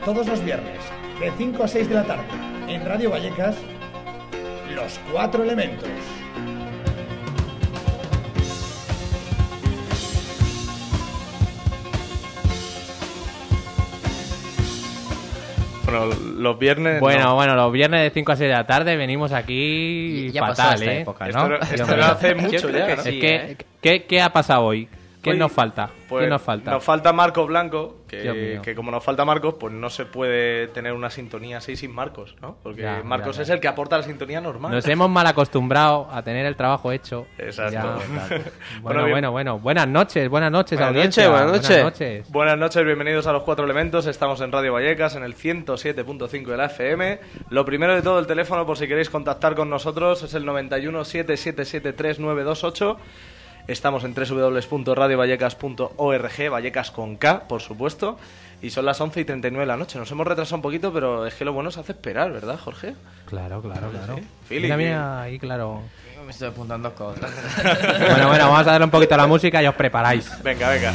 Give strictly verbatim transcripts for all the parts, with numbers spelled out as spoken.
Todos los viernes, de cinco a seis de la tarde, en Radio Vallecas, Los Cuatro Elementos. Bueno, los viernes... Bueno, no. bueno, los viernes de cinco a seis de la tarde venimos aquí ya fatal, pasó esta ¿eh? época, Esto, ¿no? esto lo hace mucho ya, Es ¿no? sí, que, ¿eh? ¿qué, ¿qué ha pasado hoy? ¿Quién Hoy, nos falta? Pues, ¿Quién nos falta? Nos falta Marcos Blanco, Dios que, mío. que como nos falta Marcos, pues no se puede tener una sintonía así sin Marcos, ¿no? Porque Ya, Marcos ya, ya. es el que aporta la sintonía normal. Nos hemos mal acostumbrado a tener el trabajo hecho. Exacto. Ya, Bueno, bueno, bien. bueno, bueno. Buenas noches, buenas noches, Buenas audiencia. noches, buenas noches. Buenas noches. Buenas noches, bienvenidos a Los Cuatro Elementos. Estamos en Radio Vallecas, en el ciento siete punto cinco de la F M. Lo primero de todo, el teléfono, por si queréis contactar con nosotros, es el noventa y uno, siete siete siete, tres nueve dos ocho. Estamos en doble u doble u doble u punto radio vallecas punto org, Vallecas con K, por supuesto. Y son las once y treinta y nueve de la noche. Nos hemos retrasado un poquito, pero es que lo bueno se hace esperar, ¿verdad, Jorge? Claro, claro, claro. Sí. Philip, Mira, ¿qué? mira, ahí, claro. Me estoy apuntando cosas. Bueno, bueno, vamos a darle un poquito a la música y os preparáis. Venga, venga.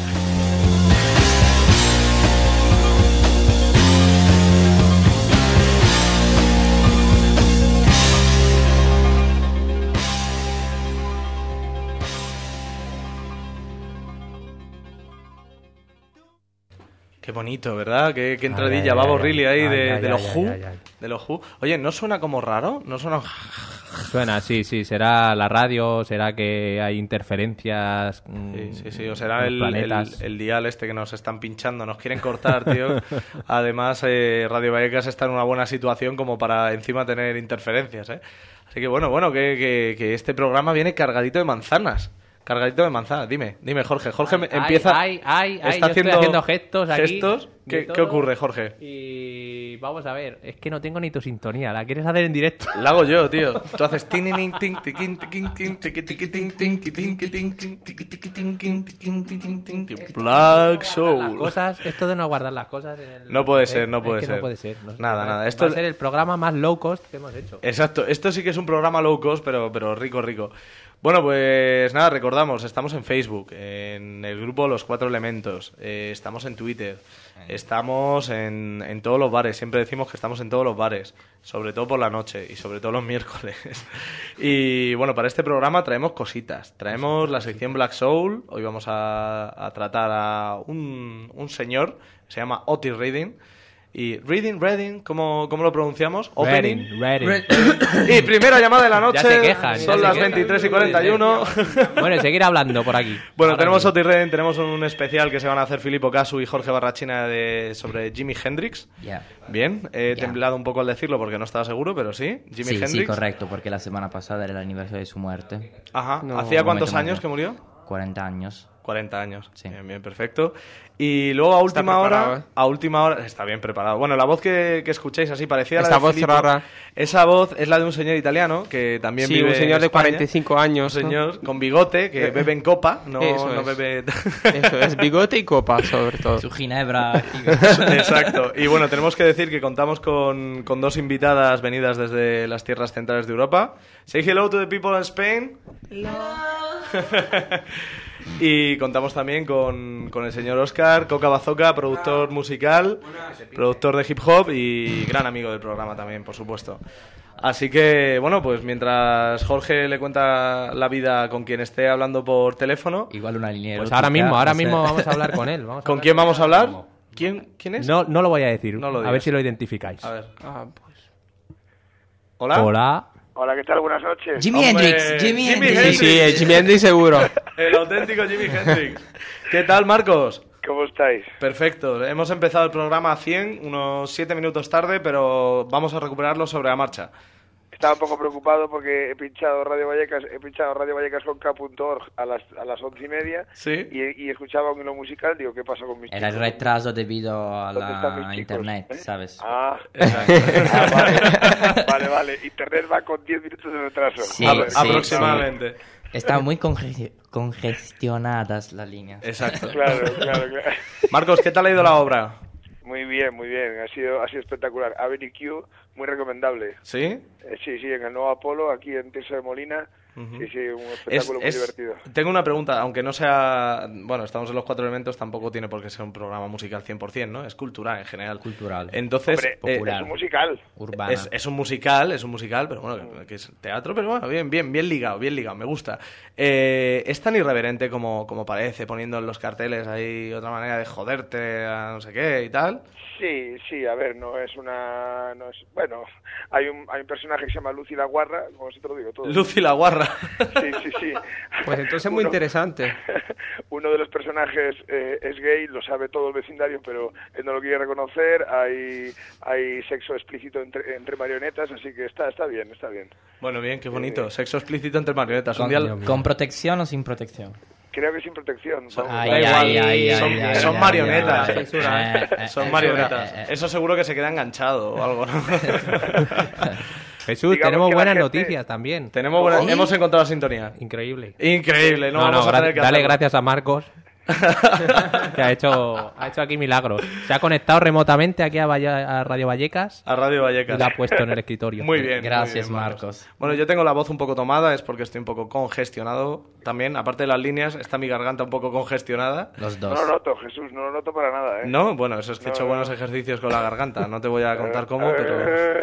Qué bonito, ¿verdad? Qué, qué entradilla, Ay, ay, Babo ay, Riley ahí ay, de, ay, de ay, los ay, Who. ay, ay. De los Who. Oye, ¿no suena como raro? ¿No suena...? Suena, sí, sí. Será la radio, será que hay interferencias. mm, Sí, sí, sí. O será los el, el, planetas. el dial este que nos están pinchando. Nos quieren cortar, tío. Además, eh, Radio Vallecas está en una buena situación como para encima tener interferencias, ¿eh? Así que bueno, bueno, que, que, que este programa viene cargadito de manzanas. Cargadito de manzanas. Dime, dime, Jorge. Jorge me- Ay, empieza... ay, ay, ay, está yo estoy haciendo gestos aquí. gestos. de ¿Qué, todo. ¿Qué ocurre, Jorge? Y vamos a ver, es que no tengo ni tu sintonía. ¿La quieres hacer en directo? La hago yo, tío. Tú haces tin tin tin tiquin tiquin tin tiqui tiqui tin tin tiquin tiquin tin tiqui tiqui tin tin tiquin tiquin tin tin. Black Las Soul. cosas, esto de no guardar las cosas en el... No puede ¿eh? ser, no Es puede que ser. No puede ser. no sé. Nada, Va- nada. Va Esto a ser el programa más low cost que hemos hecho. Exacto, esto sí que es un programa low cost, pero, pero rico, rico. Bueno, pues nada, recordamos, estamos en Facebook, en el grupo Los Cuatro Elementos, eh, estamos en Twitter, estamos en, en todos los bares, siempre decimos que estamos en todos los bares, sobre todo por la noche y sobre todo los miércoles. Y bueno, para este programa traemos cositas, traemos la sección Black Soul, hoy vamos a, a tratar a un, un señor, se llama Otis Redding. Y Reading, Reading, ¿cómo, cómo lo pronunciamos? Opening. Ready, ready. Y primera llamada de la noche. Ya se quejan, Son ya se las quejan. veintitrés y cuarenta y uno. Bueno, y seguir hablando por aquí. Bueno, Ahora tenemos mismo. Otis Redding, tenemos un especial que se van a hacer Filippo Casu y Jorge Barrachina de, sobre Jimi Hendrix. Ya. Bien, he Ya. temblado un poco al decirlo porque no estaba seguro, pero sí. Jimi Sí, Hendrix. sí, correcto, porque la semana pasada era el aniversario de su muerte. Ajá. No, ¿Hacía no cuántos me años tomo que murió? cuarenta años. cuarenta años. Sí. Bien, bien, perfecto. Y luego a última preparado, hora, ¿eh? a última hora, está bien preparado. Bueno, la voz que, que escucháis así parecía Esta la de voz Filippo. rara. Esa voz es la de un señor italiano que también Sí, vive un señor en de España. cuarenta y cinco años. Un ¿no? señor con bigote que Eh, bebe en copa, no, eso no es. bebe... Eso es, bigote y copa, sobre todo. Su ginebra. Exacto. Y bueno, tenemos que decir que contamos con, con dos invitadas venidas desde las tierras centrales de Europa. Say hello to the people in Spain. Y contamos también con, con el señor Óscar Coca Bazoca, productor musical, productor de hip hop y gran amigo del programa también, por supuesto. Así que, bueno, pues mientras Jorge le cuenta la vida con quien esté hablando por teléfono, Igual una línea Pues erótica, ahora mismo, ahora o sea, mismo vamos a hablar con él. Vamos a ¿con hablar quién vamos a hablar? mismo. ¿Quién, quién es? No, no lo voy a decir. No lo a digas. ver si lo identificáis. A ver. Ah, pues. ¿Hola? Hola. Hola, ¿qué tal? Buenas noches. Jimi Hombre, Hendrix, Jimi Jimi Hendrix. Sí, Hendrix. sí, el Jimi Hendrix seguro. El auténtico Jimi Hendrix. ¿Qué tal, Marcos? ¿Cómo estáis? Perfecto. Hemos empezado el programa a cien, unos siete minutos tarde, pero vamos a recuperarlo sobre la marcha. Estaba un poco preocupado porque he pinchado Radio Vallecas, he pinchado Radio Vallecas con K punto org a las a las once y media Sí. y, y escuchaba un hilo musical. Digo, ¿qué pasa con mis Era el chicos? retraso debido a ¿Dónde están mis la chicos? internet, ¿Eh? ¿sabes? Ah, Exacto. ah, vale. vale, vale. Internet va con diez minutos de retraso. Sí, Apro- sí, aproximadamente. Están muy conge- congestionadas las líneas. Exacto. Claro, claro, claro. Marcos, ¿qué tal ha ido la obra? Muy bien, muy bien. Ha sido, ha sido espectacular. Avenue Q, muy recomendable. ¿Sí? Eh, sí, sí, en el nuevo Apolo, aquí en Tirso de Molina. Uh-huh. Sí, sí, un espectáculo Es- muy es- divertido. Tengo una pregunta, aunque no sea... Bueno, estamos en los cuatro elementos, tampoco tiene por qué ser un programa musical cien por ciento, ¿no? Es cultural en general. Cultural. Entonces, Hombre, eh, es un musical. Urbana. es, es un musical, es un musical, pero bueno, que, que es teatro, pero bueno, bien, bien, bien ligado, bien ligado, me gusta. Eh, es tan irreverente como, como parece, poniendo en los carteles ahí otra manera de joderte a no sé qué y tal. Sí, sí, a ver, no es una... No es, bueno, hay un, hay un personaje que se llama Lucy la Guarra, como si te lo digo todo. Lucy la Guarra. Sí, sí, sí. Pues entonces es muy Uno- interesante. Uno de los personajes eh, es gay, lo sabe todo el vecindario, pero él no lo quiere reconocer. Hay hay sexo explícito entre, entre marionetas, así que está está bien, está bien. Bueno, bien, qué bonito. Sexo explícito entre marionetas. Un ¿Con, día... ¿Con protección o sin protección? Creo que sin protección. Son- vamos. Ay, da igual, ay, ay, son, ay, ay, son ay, marionetas. ay, ay, eh, eh, Son eh, marionetas. eh, eh. Eso seguro que se queda enganchado o algo, ¿no? Jesús, Digamos tenemos que la buenas gente- noticias también. Tenemos buena- ¿Sí? Hemos encontrado la sintonía. Increíble. Increíble, no, No, no, vamos a gra- tener que dale hacerlo. gracias a Marcos, que ha hecho, ha hecho aquí milagros. Se ha conectado remotamente aquí a, Valla- a Radio Vallecas A Radio y Vallecas. la ha puesto en el escritorio. Muy bien. Gracias, muy bien, Marcos. Bueno, yo tengo la voz un poco tomada, es porque estoy un poco congestionado también. Aparte de las líneas, está mi garganta un poco congestionada. Los No dos. lo noto, Jesús, no lo noto para nada, ¿eh? No, bueno, eso es que he No, hecho no. buenos ejercicios con la garganta. No te voy a contar cómo, pero...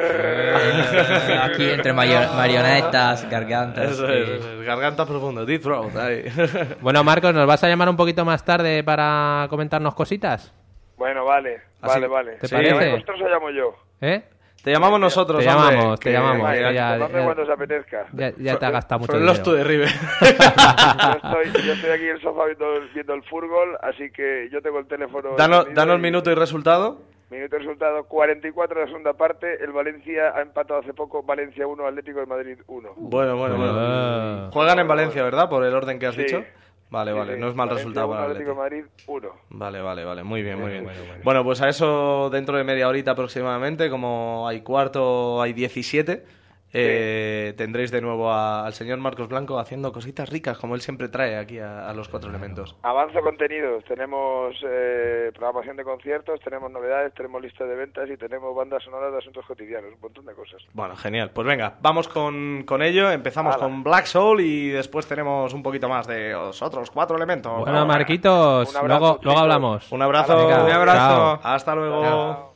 Eh, Aquí entre mario- marionetas, gargantas. Eso es, eso es. Garganta profunda, deep throat. Ahí. Bueno, Marcos, ¿nos vas a llamar un poquito más tarde para comentarnos cositas? Bueno, vale, Así- vale, vale. ¿te Si parece? llamáis vosotros o llamo yo. ¿eh? Te llamamos nosotros, Te hombre, llamamos, te que- llamamos. Vale, ya- ya- llamadme ya- cuando os apetezca. Ya, ya te ha gastado mucho From Lost to dinero. the River. Yo estoy, yo estoy aquí en el sofá viendo, viendo el fútbol, así que yo tengo el teléfono... Danos, encendido danos y- minuto y resultado. Minuto y resultado, cuarenta y cuatro de la segunda parte. El Valencia ha empatado hace poco, Valencia uno, Atlético de Madrid uno. Bueno, bueno, bueno. Ah. Juegan en Valencia, ¿verdad? Por el orden que has Sí. dicho. Vale, Sí, vale, sí. no es mal Valencia resultado uno, para el Atlético Atlético. de Madrid uno. Vale, vale, vale, muy bien, muy bien. Bueno, pues a eso dentro de media horita aproximadamente, como hay cuarto, hay diecisiete, eh, tendréis de nuevo a- al señor Marcos Blanco haciendo cositas ricas, como él siempre trae aquí a, a los cuatro elementos. Avanzo contenidos, tenemos eh, programación de conciertos, tenemos novedades, tenemos lista de ventas y tenemos bandas sonoras de asuntos cotidianos, un montón de cosas. Bueno, genial. Pues venga, vamos con, con ello. Empezamos Hala. con Black Soul y después tenemos un poquito más de los otros cuatro elementos. Bueno, ¿no? Marquitos, Un abrazo, luego, luego chicos. hablamos. Un abrazo. Venga, un abrazo. chao. Hasta luego. Chao.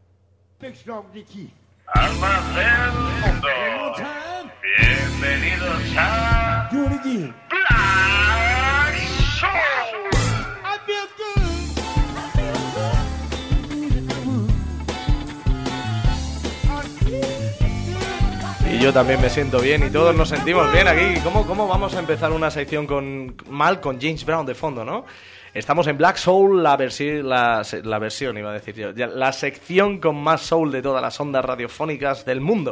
Almas del mundo. Bienvenidos a Black Soul. Y yo también me siento bien y todos nos sentimos bien aquí. ¿Cómo, cómo vamos a empezar una sección con mal con James Brown de fondo, no? Estamos en Black Soul, la, versi la, se- la versión, iba a decir yo, ya, la sección con más soul de todas las ondas radiofónicas del mundo.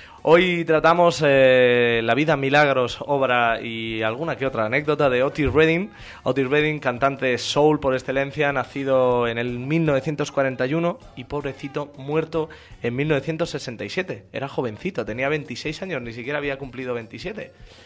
Hoy tratamos eh, la vida, milagros, obra y alguna que otra anécdota de Otis Redding. Otis Redding, cantante soul por excelencia, nacido en el mil novecientos cuarenta y uno y pobrecito muerto en mil novecientos sesenta y siete. Era jovencito, tenía veintiséis años, ni siquiera había cumplido veintisiete.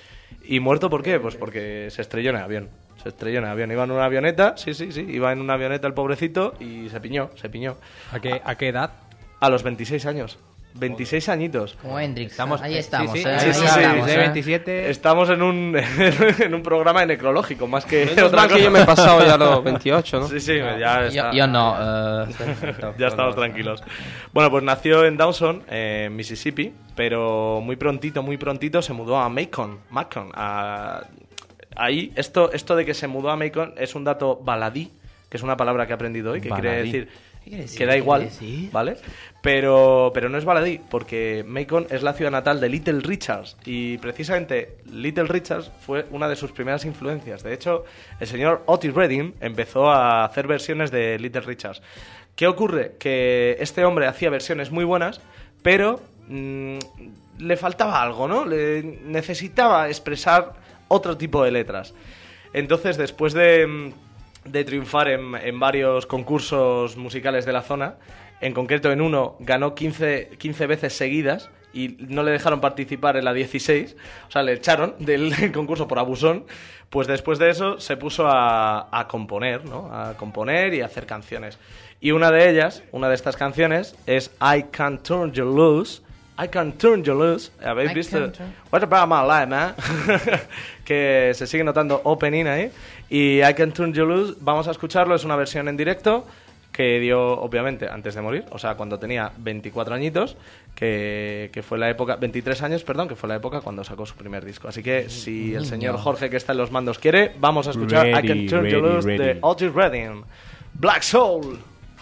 ¿Y muerto por qué? Pues porque se estrelló en avión. Se estrelló en avión. Iba en una avioneta, sí, sí, sí, iba en una avioneta el pobrecito y se piñó, se piñó. ¿A qué, ¿A qué edad? A los veintiséis años. veintiséis añitos. Como Hendrix. Estamos, ahí eh, estamos. sí, sí, eh, ahí sí, sí, estamos, sí, eh, sí. veintisiete. Estamos en un, en un programa necrológico, más que Menos otra mal que cosa. yo me he pasado ya los veintiocho, ¿no? Sí, sí, ya está. Yo, yo no. eh, Ya estamos tranquilos. Bueno, pues nació en Dawson, eh, Mississippi, pero muy prontito, muy prontito se mudó a Macon. Macon a... Ahí, esto, esto de que se mudó a Macon es un dato baladí, que es una palabra que he aprendido hoy, que quiere Baladí. decir, ¿Qué quiere decir? que da ¿Qué igual, quiere decir? ¿vale? Pero, pero no es baladí, porque Macon es la ciudad natal de Little Richards, y precisamente Little Richards fue una de sus primeras influencias. De hecho, el señor Otis Redding empezó a hacer versiones de Little Richards. ¿Qué ocurre? Que este hombre hacía versiones muy buenas, pero mmm, le faltaba algo, ¿no? Le necesitaba expresar otro tipo de letras. Entonces, después de, de triunfar en, en varios concursos musicales de la zona, en concreto en uno ganó quince, quince veces seguidas y no le dejaron participar en la dieciséis, o sea, le echaron del concurso por abusón. Pues después de eso se puso a, a componer, ¿no? A componer y a hacer canciones. Y una de ellas, una de estas canciones, es I Can't Turn You Loose. I Can't Turn You Loose. ¿Habéis I visto? can't turn- What about my life, man? Que se sigue notando opening ahí. Y I Can't Turn You Loose, vamos a escucharlo, es una versión en directo que dio, obviamente, antes de morir, o sea, cuando tenía veinticuatro añitos, que, que fue la época, veintitrés años, perdón, que fue la época cuando sacó su primer disco. Así que, si el señor Jorge, que está en los mandos, quiere, vamos a escuchar I Ready, Can't Turn You ready, Loose de ready. Otis Redding. Black Soul.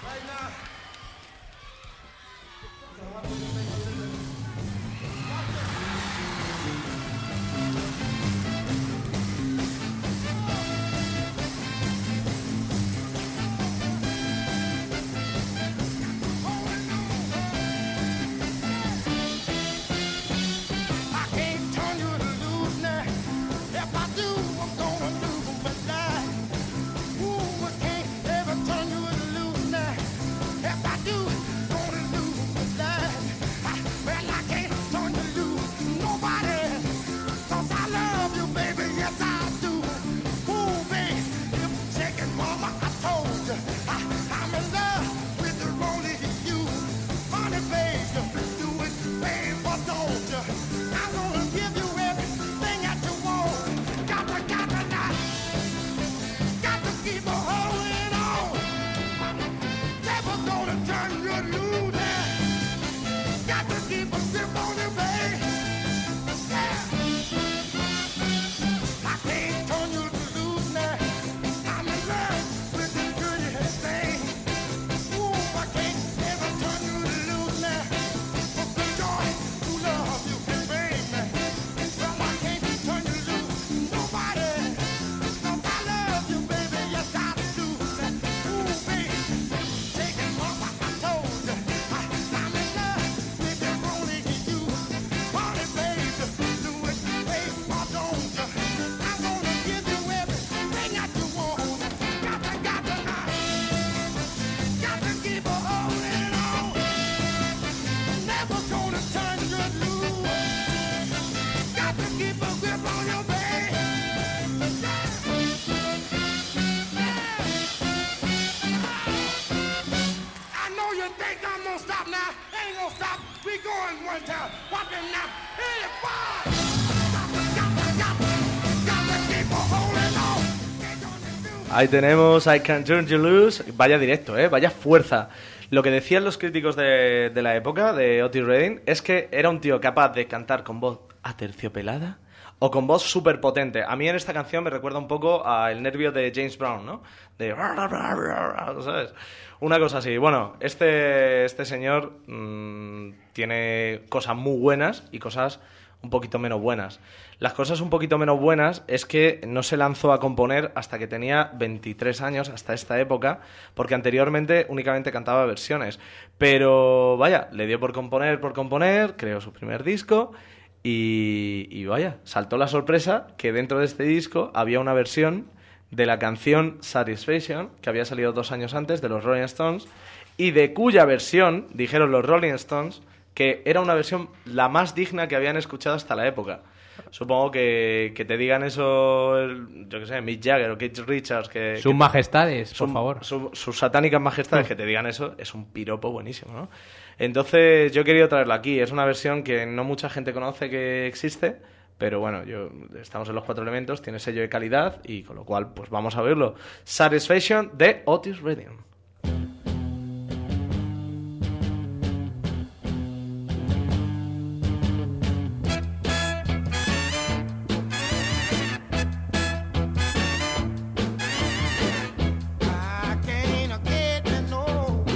I can't turn you loose now. If I do, I'm gonna lose my life. Ooh, I can't ever turn you loose now. If I do, gonna lose my life. I, well, I can't turn you loose, nobody. 'Cause I love you, baby, yes I do. Ooh, baby, if shaking, mama, I told you. I, I'm in love with the only you. Honey, baby, do it, baby, but don't you? I'm gonna give you everything that you want. Got to, got to, not. Got to keep on holding on. Never gonna turn you loose now. Got to keep a grip on you, baby. Yeah. I can't turn you loose now. I'm in love with this prettiest thing. Ooh, I can't ever turn you loose now. For the joy who love you can bring me. Well, I can't turn you loose, nobody. 'Cause I love you, baby, yes I do. Ooh, baby, taking mama, I told you. I, I'm in love with the only you. Honey, baby, do it, baby, or don't you? I'm gonna give you everything that you want. Got to, got to, not. Got to keep on holding on. Never gonna turn you loose. Got to keep a grip on your baby. I know you think I'm gonna stop now. Ain't gonna stop. We going one time. Walking now. Hit it, fire. Got to, got to, got to, got to keep on holding on. Ain't gonna do. Ahí tenemos I Can't Turn You Loose. Vaya directo, ¿eh? Vaya fuerza. Lo que decían los críticos de, de la época, de Otis Redding, es que era un tío capaz de cantar con voz aterciopelada o con voz súper potente. A mí en esta canción me recuerda un poco a El nervio de James Brown, ¿no? De... ¿sabes? Una cosa así. Bueno, este, este señor mmm, tiene cosas muy buenas y cosas un poquito menos buenas. Las cosas un poquito menos buenas es que no se lanzó a componer hasta que tenía veintitrés años, hasta esta época, porque anteriormente únicamente cantaba versiones. Pero vaya, le dio por componer, por componer, creó su primer disco y, y vaya, saltó la sorpresa que dentro de este disco había una versión de la canción Satisfaction, que había salido dos años antes, de los Rolling Stones, y de cuya versión dijeron los Rolling Stones que era una versión la más digna que habían escuchado hasta la época. Supongo que, que te digan eso, el- yo qué sé, Mick Jagger o Keith Richards, que... Sus que- majestades, por su- favor. su- sus satánicas majestades que te digan eso, es un piropo buenísimo, ¿no? Entonces yo he querido traerlo aquí. Es una versión que no mucha gente conoce que existe, pero bueno, yo estamos en los cuatro elementos, tiene sello de calidad y con lo cual, pues vamos a verlo. Satisfaction de Otis Redding. I can't get no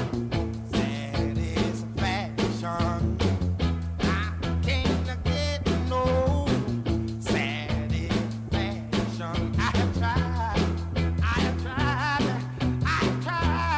satisfaction. I can't get no satisfaction. I have tried, I have tried, I have tried.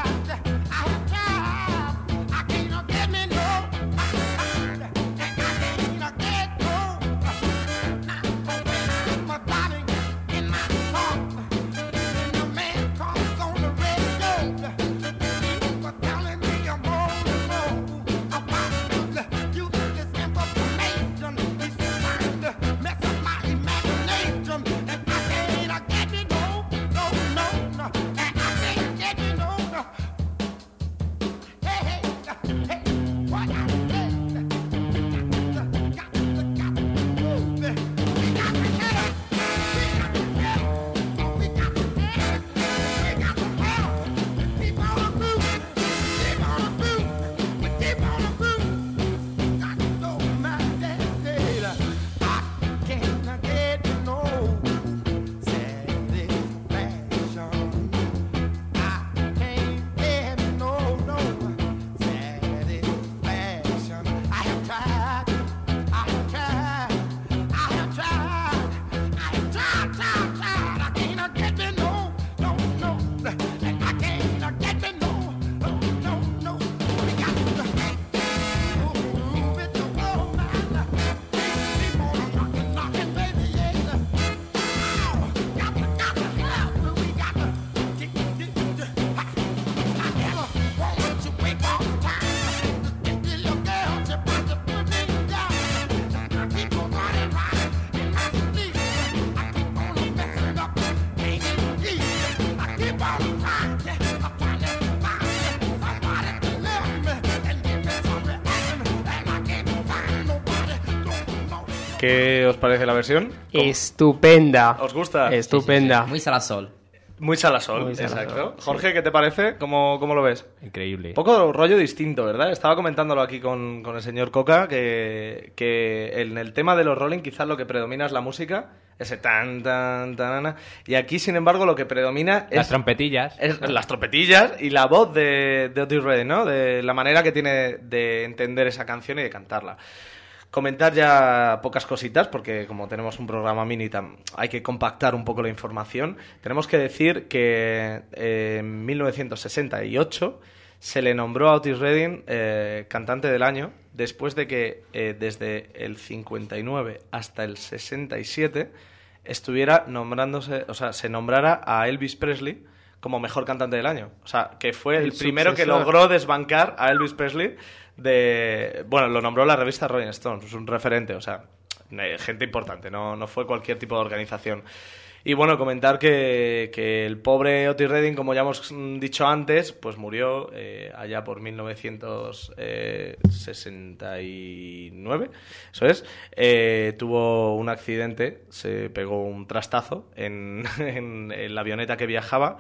¿Qué os parece la versión? Estupenda. ¿Os gusta? Estupenda. Muy Salasol. Muy Salasol, Muy Salasol, exacto. sí. Jorge, ¿qué te parece? ¿Cómo, cómo lo ves? Increíble. Un poco rollo distinto, ¿verdad? Estaba comentándolo aquí con, con el señor Coca, que, que en el tema de los Rolling quizás lo que predomina es la música, ese tan, tan, tan, y aquí, sin embargo, lo que predomina Las es, trompetillas. es las trompetillas y la voz de, de Otis Redding, ¿no? De la manera que tiene de entender esa canción y de cantarla. Comentar ya pocas cositas, porque como tenemos un programa mini, tam- hay que compactar un poco la información. Tenemos que decir que eh, en mil novecientos sesenta y ocho se le nombró a Otis Redding eh, cantante del año, después de que eh, desde el cincuenta y nueve hasta el sesenta y siete estuviera nombrándose, o sea, se nombrara a Elvis Presley como mejor cantante del año. O sea, que fue el, El primero que sucesor. logró desbancar a Elvis Presley de... Bueno, lo nombró la revista Rolling Stone, es un referente, o sea, eh, gente importante, no, no fue cualquier tipo de organización. Y bueno, comentar que, que el pobre Otis Redding, como ya hemos mm, dicho antes, pues murió eh, allá por mil novecientos sesenta y nueve, eso es. Eh, tuvo un accidente, se pegó un trastazo en, en, en la avioneta que viajaba.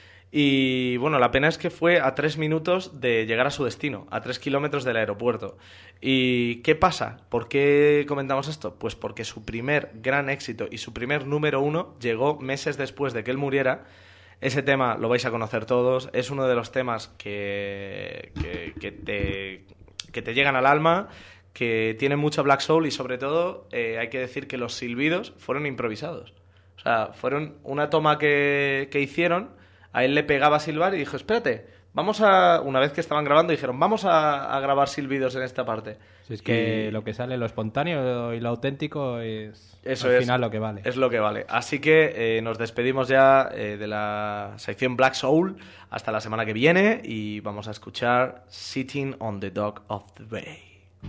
Y bueno, la pena es que fue a tres minutos de llegar a su destino, a tres kilómetros del aeropuerto. ¿Y qué pasa? ¿Por qué comentamos esto? Pues porque su primer gran éxito y su primer número uno llegó meses después de que él muriera. Ese tema lo vais a conocer todos, es uno de los temas que, que, que, te, que te llegan al alma, que tiene mucho Black Soul y sobre todo eh, hay que decir que los silbidos fueron improvisados. O sea, fueron una toma que, que hicieron... A él le pegaba a silbar y dijo, espérate, vamos a... Una vez que estaban grabando dijeron, vamos a, a grabar silbidos en esta parte. Si es que Y lo que sale, lo espontáneo y lo auténtico es eso al es, final lo que vale. Es lo que vale. Así que eh, nos despedimos ya eh, de la sección Black Soul hasta la semana que viene y vamos a escuchar Sitting on the Dock of the Bay.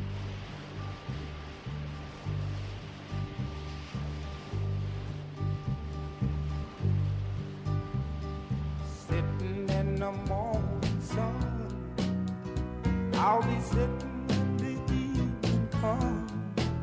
Sitting in the morning sun, I'll be sitting when the evening comes,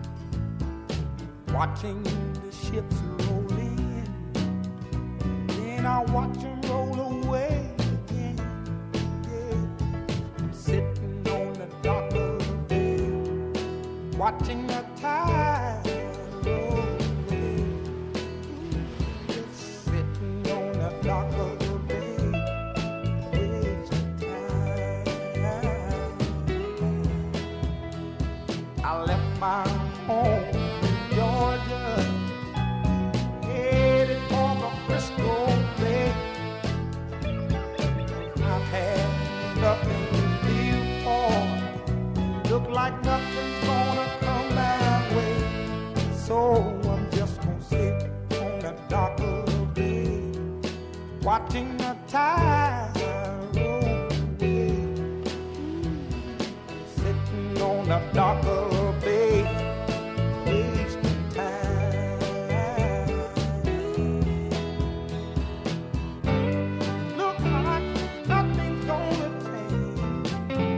watching the ships roll in, then I'll watch them roll away again. Yeah. I'm sitting on the dock of the bay, watching the tide roll away. Just sitting on the dock of the I left my home in Georgia, headed for the Frisco Bay. I've had nothing to live for, look like nothing's gonna come my way. So I'm just gonna sit on the dock of the bay, watching the tide roll away. Sitting on the dock of the bay, wasting time. Look like nothing's gonna change,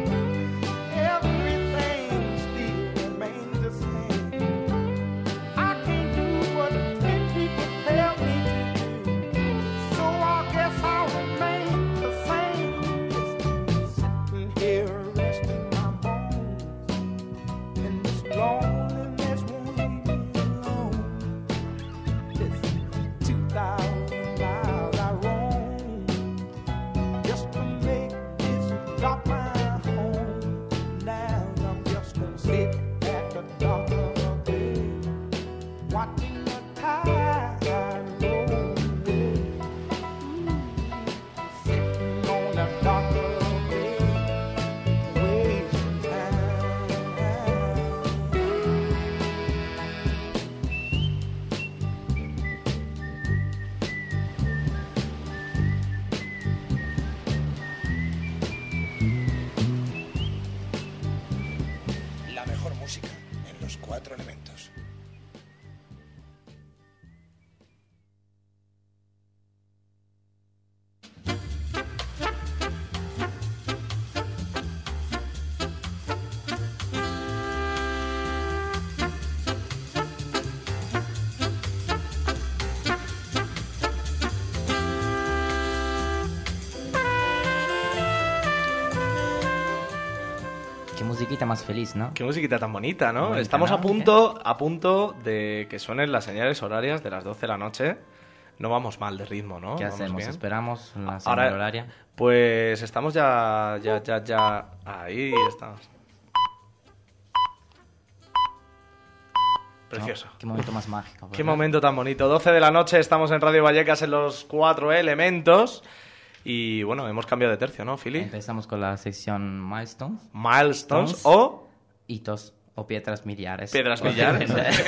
everything still remains the same. I can't do what ten people tell me to do, so I guess I'll remain the same. Sitting here resting my bones, and this loneliness won't leave me alone. This two thousand miles I roam just to make this dock my home. Now I'm just gonna sit at the dock of the bay, watching the tide roll away. Sitting on the dock of the bay, wasting time. La mejor música en los cuatro elementos. musiquita más feliz, ¿no? Qué musiquita tan bonita, ¿no? Bonita, Estamos ¿no? a punto, a punto de que suenen las señales horarias de las doce de la noche. No vamos mal de ritmo, ¿no? ¿Qué Vamos hacemos? bien. ¿Esperamos la Ahora- señal horaria? Pues estamos ya, ya, ya, ya... Ahí estamos. Precioso. No, qué momento más mágico. Qué ¿verdad? momento tan bonito. doce de la noche, estamos en Radio Vallecas en los cuatro elementos. Y bueno, hemos cambiado de tercio, ¿no, Philly? Empezamos con la sección Milestones, Milestones Stones. o hitos o piedras miliares. piedras millares.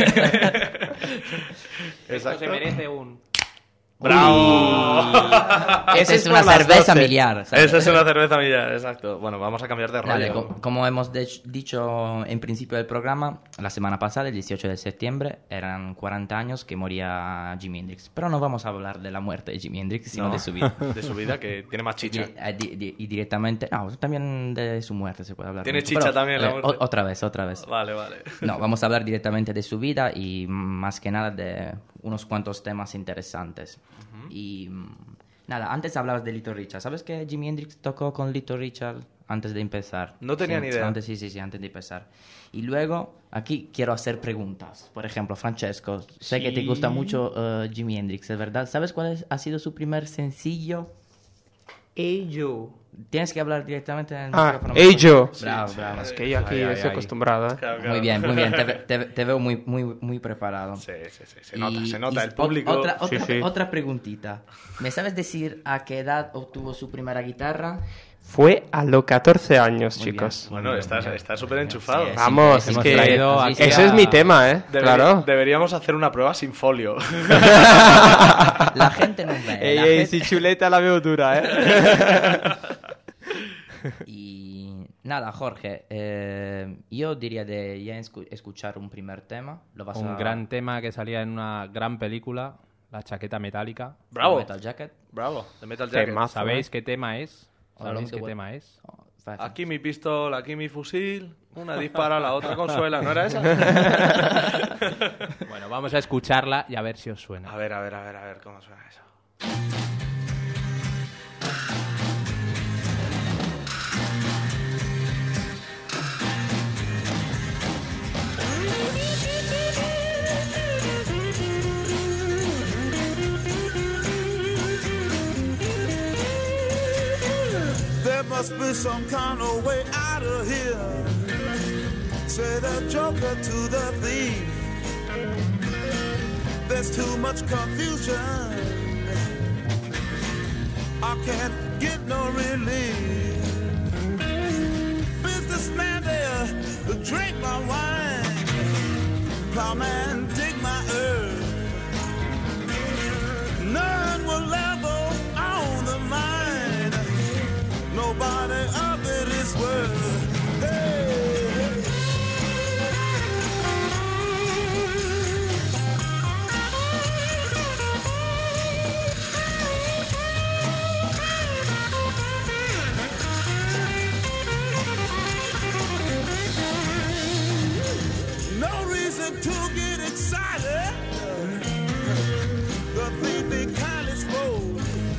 Esto se merece un... ¡Bravo! Esa Ese es es una por las cerveza doce. miliar. ¿sabes? Esa es una cerveza millar, exacto. Bueno, vamos a cambiar de Dale, rollo. co- como hemos de- dicho en principio del programa, la semana pasada, el dieciocho de septiembre, eran cuarenta años que moría Jimi Hendrix. Pero no vamos a hablar de la muerte de Jimi Hendrix, sino No, de su vida. de su vida, que tiene más chicha. Di- eh, di- di- y directamente, no, también de su muerte se puede hablar. Tiene mucho, chicha pero, también la eh, muerte. o- otra vez, otra vez. Vale, vale. No, vamos a hablar directamente de su vida y más que nada de unos cuantos temas interesantes. Y mm, nada, antes hablabas de Little Richard. ¿Sabes que Jimi Hendrix tocó con Little Richard antes de empezar? No tenía Sí, ni idea. Antes, sí, sí, sí, antes de empezar. Y luego, aquí quiero hacer preguntas. Por ejemplo, Francesco, sé que te Sí. gusta mucho eh, Jimi Hendrix, ¿es verdad? ¿Sabes cuál es- ha sido su primer sencillo? Hey yo. Tienes que hablar directamente en el Ah, micrófono. hey yo. Bravo, bravo. Es que yo aquí Ay, ay, estoy ay. acostumbrado, ¿eh? Claro, claro. Muy bien, muy bien. Te, ve- te ve- te veo muy, muy, muy preparado. Sí, sí, sí. Se nota, Y- se nota. y El ot- público... Otra, Sí, otra, sí. otra preguntita. ¿Me sabes decir a qué edad obtuvo su primera guitarra? Fue a los catorce años, Muy bien. chicos. Bueno, estás está súper enchufado. Sí, sí, Vamos, sí, es hemos que traído sí, sí, aquí ese a- es mi tema, ¿eh? Deberi- Claro. Deberíamos hacer una prueba sin folio. La gente no ve. Ey, la ey, gente- si chuleta la veo dura, ¿eh? Y nada, Jorge, eh, yo diría de ya escu- escuchar un primer tema. Lo vas Un a... gran tema que salía en una gran película, La chaqueta metálica. Bravo. Metal Jacket. Bravo. De Metal Jacket. Temazo, ¿Sabéis ¿eh? qué tema es? Hola, ¿Sabéis Alonso, qué bueno. tema es? Oh, fácil. Aquí mi pistola, aquí mi fusil. Una dispara, la otra consuela. ¿No era esa? Bueno, vamos a escucharla y a ver si os suena. A ver, a ver, a ver, a ver cómo suena eso. There must be some kind of way out of here. Say the joker to the thief. There's too much confusion. I can't get no relief. Businessman there, drink my wine. Plowman, dig my earth. None will level on the line. Nobody of it is worth. Hey. No reason to get excited. The thief be kindly spoke.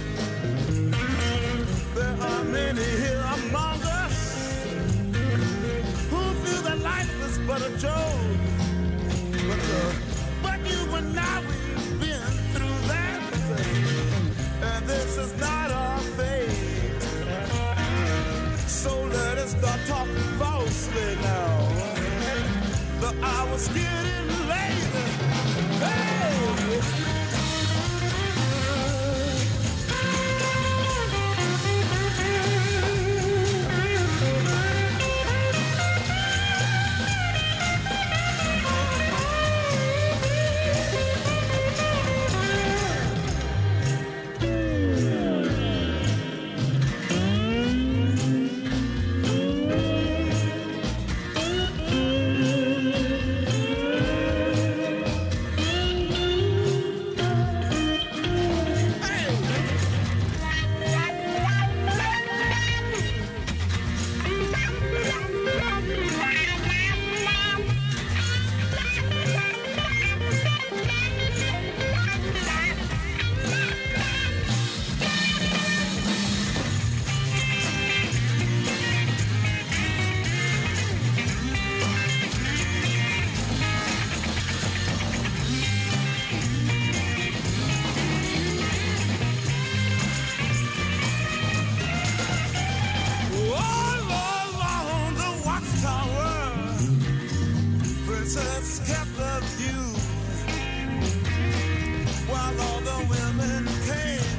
There are many here among us who feel that life is but a joke. But, uh, but you and I, we've been through that. And this is not our fate. So let us start talking falsely now. The hour's getting late. Hey!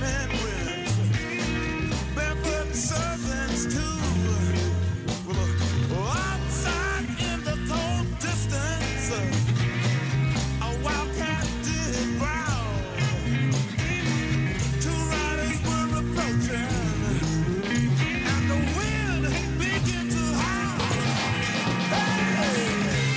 man wins. Barefoot servants too. Well, uh, outside in the cold distance, uh, a wildcat did growl. Two riders were approaching, and the wind began to howl. Hey!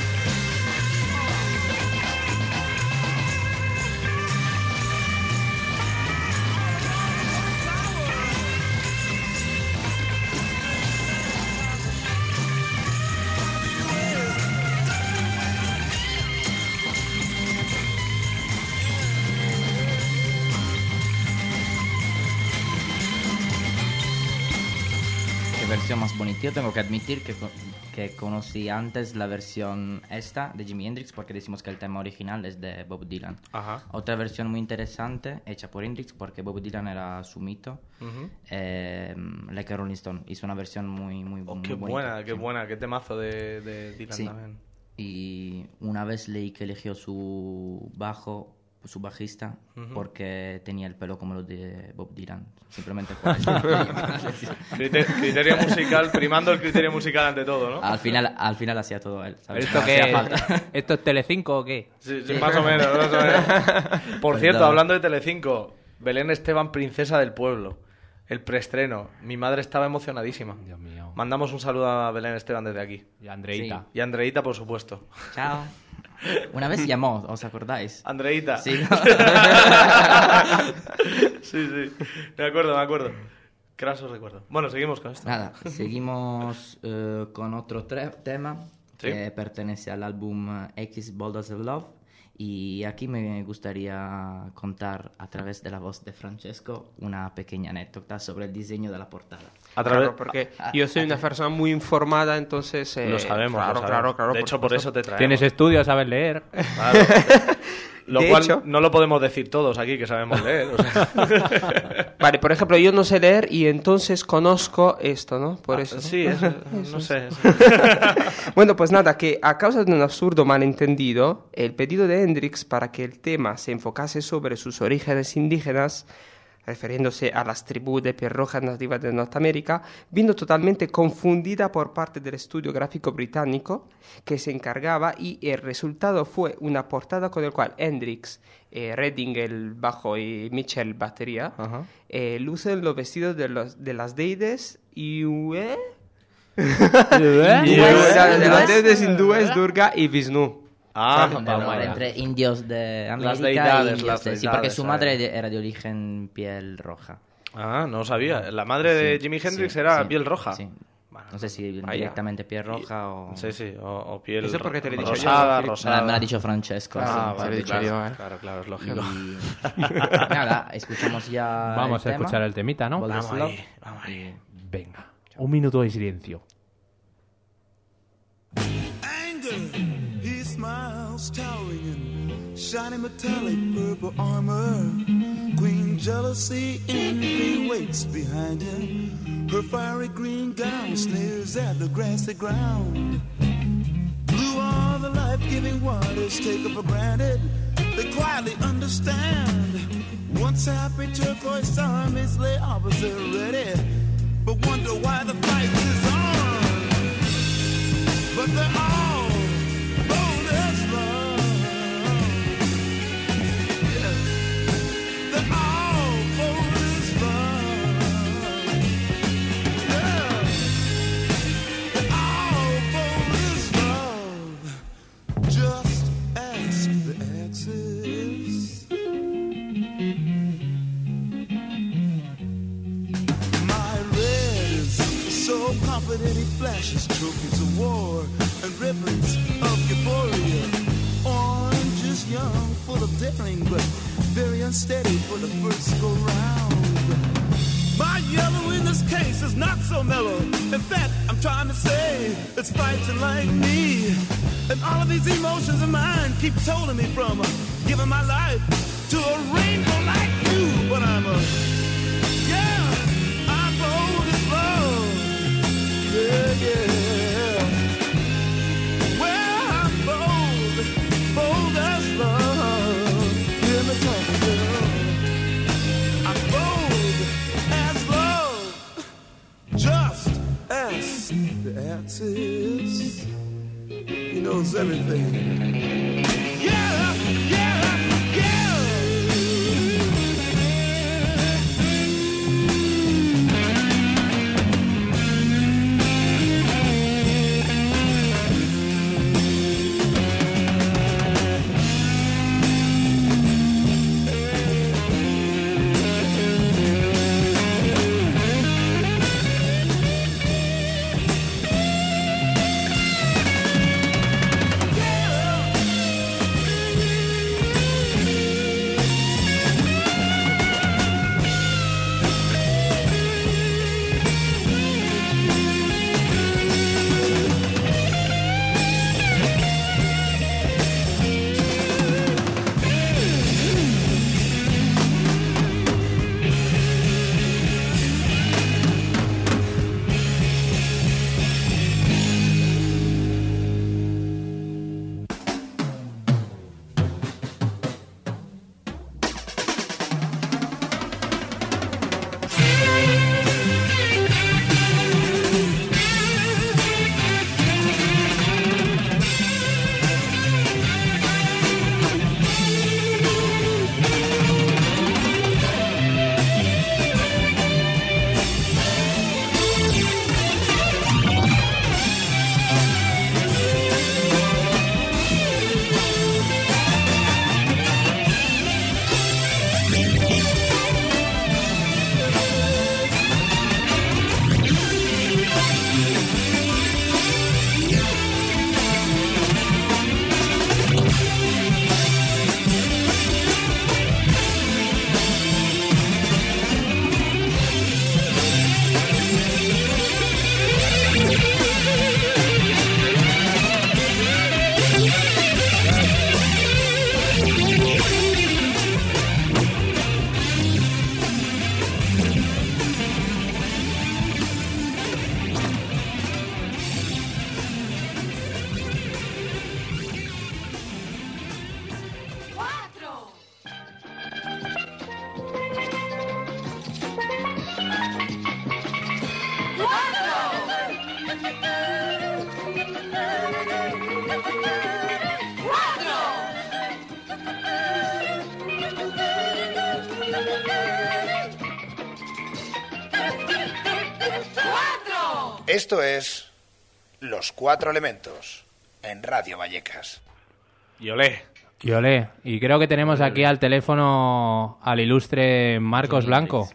Qué versión más bonita. Yo tengo que admitir que, co- que conocí antes la versión esta de Jimi Hendrix porque decimos que el tema original es de Bob Dylan. Ajá. Otra versión muy interesante hecha por Hendrix porque Bob Dylan era su mito. Ujú. eh, Like a Rolling Stone hizo una versión muy muy, Oh, muy qué bonita, buena, qué sí. buena, qué temazo de, de Dylan Sí. también. Y una vez leí que eligió su bajo, su bajista, Ujú. porque tenía el pelo como lo de Bob Dylan. Simplemente por eso. Criter- criterio musical, primando el criterio musical ante todo, ¿no? al final, al final hacía todo él. ¿sabes? ¿Esto No qué hacía es? falta. ¿Esto es Telecinco o qué? Sí, sí, más o menos, más o menos. Por cierto, Perdón. hablando de Telecinco, Belén Esteban, princesa del pueblo. El preestreno. Mi madre estaba emocionadísima. Dios mío. Mandamos un saludo a Belén Esteban desde aquí. Y Andreita. Y a Andreita, por supuesto. Chao. Una vez llamó, ¿os acordáis? Andreita. Sí. sí, sí. Me acuerdo, me acuerdo. Craso recuerdo. Bueno, seguimos con esto. Nada, seguimos eh, con otro tre- tema Sí. que pertenece al álbum eh, X Boulders of Love. Y aquí me gustaría contar a través de la voz de Francesco una pequeña anécdota sobre el diseño de la portada. A través... Claro, porque yo soy una persona muy informada, entonces... eh, Lo sabemos, claro, lo sabemos. claro, claro. De hecho, por eso te traemos. Tienes estudios, sabes leer. Claro. Lo De cual hecho- no lo podemos decir todos aquí que sabemos leer. o sea. Vale, por ejemplo, yo no sé leer y entonces conozco esto, ¿no? Por Ah, eso. ¿no? Sí, es- no sé. Bueno, pues nada, que a causa de un absurdo malentendido, el pedido de Hendrix para que el tema se enfocase sobre sus orígenes indígenas, refiriéndose a las tribus de piel roja nativas de Norteamérica, vino totalmente confundida por parte del estudio gráfico británico que se encargaba y el resultado fue una portada con el cual Hendrix, eh, Redding el bajo y Mitchell batería, Ajá. eh, lucen los vestidos de, los, de las deides y... ¿eh? ¿Eh? de las deides hindúes Durga y Vishnu. Ah, Vale, vale, vale, vale. entre indios de América Las deidades, y indios las de... Sí, porque deidades, su ¿sabes? madre de- era de origen piel roja. Ah, no sabía. La madre de Sí, Jimi Hendrix sí, era sí, piel roja. sí. Bueno, No sé si Vaya. directamente piel roja o... Sí, sí, o, o piel Eso porque te lo he dicho yo, rosada, sí. Me la, rosada. me la ha dicho Francesco. Ah, sí, vale, lo he dicho claro, yo, ¿eh? claro, claro, es lógico. Y nada, escuchamos ya Vamos el a escuchar tema. el temita, ¿no? Boulders Vamos Love. ahí, vamos ahí. Venga. Un minuto de silencio. Anger, he smiles, towering in shiny metallic purple armor. Queen jealousy, envy waits behind him. Her fiery green gown sneers at the grassy ground. Blue are the life-giving waters taken for granted. They quietly understand. Once happy turquoise armies lay opposite ready, but wonder why the fight is on. But they're all bold as love. Yeah. They're all bold as love. Yeah. They're all bold as love. Just ask the Axis. My red is so confident he flashes trophies of war and ribbons of euphoria. Orange is young, full of daring, but very unsteady for the first go round. My yellow in this case is not so mellow. In fact, I'm trying to say it's fighting like me. And all of these emotions of mine keep holding me from uh, giving my life to a rainbow like you. But I'm a, yeah, I'm bold as love. Yeah, yeah. Well, I'm bold, bold as love. Hear me talking, girl. I'm bold. knows everything. Yeah, yeah, yeah. Esto es Los Cuatro Elementos en Radio Vallecas. Y olé. Y olé. Y creo que tenemos aquí al teléfono al ilustre Marcos Blanco.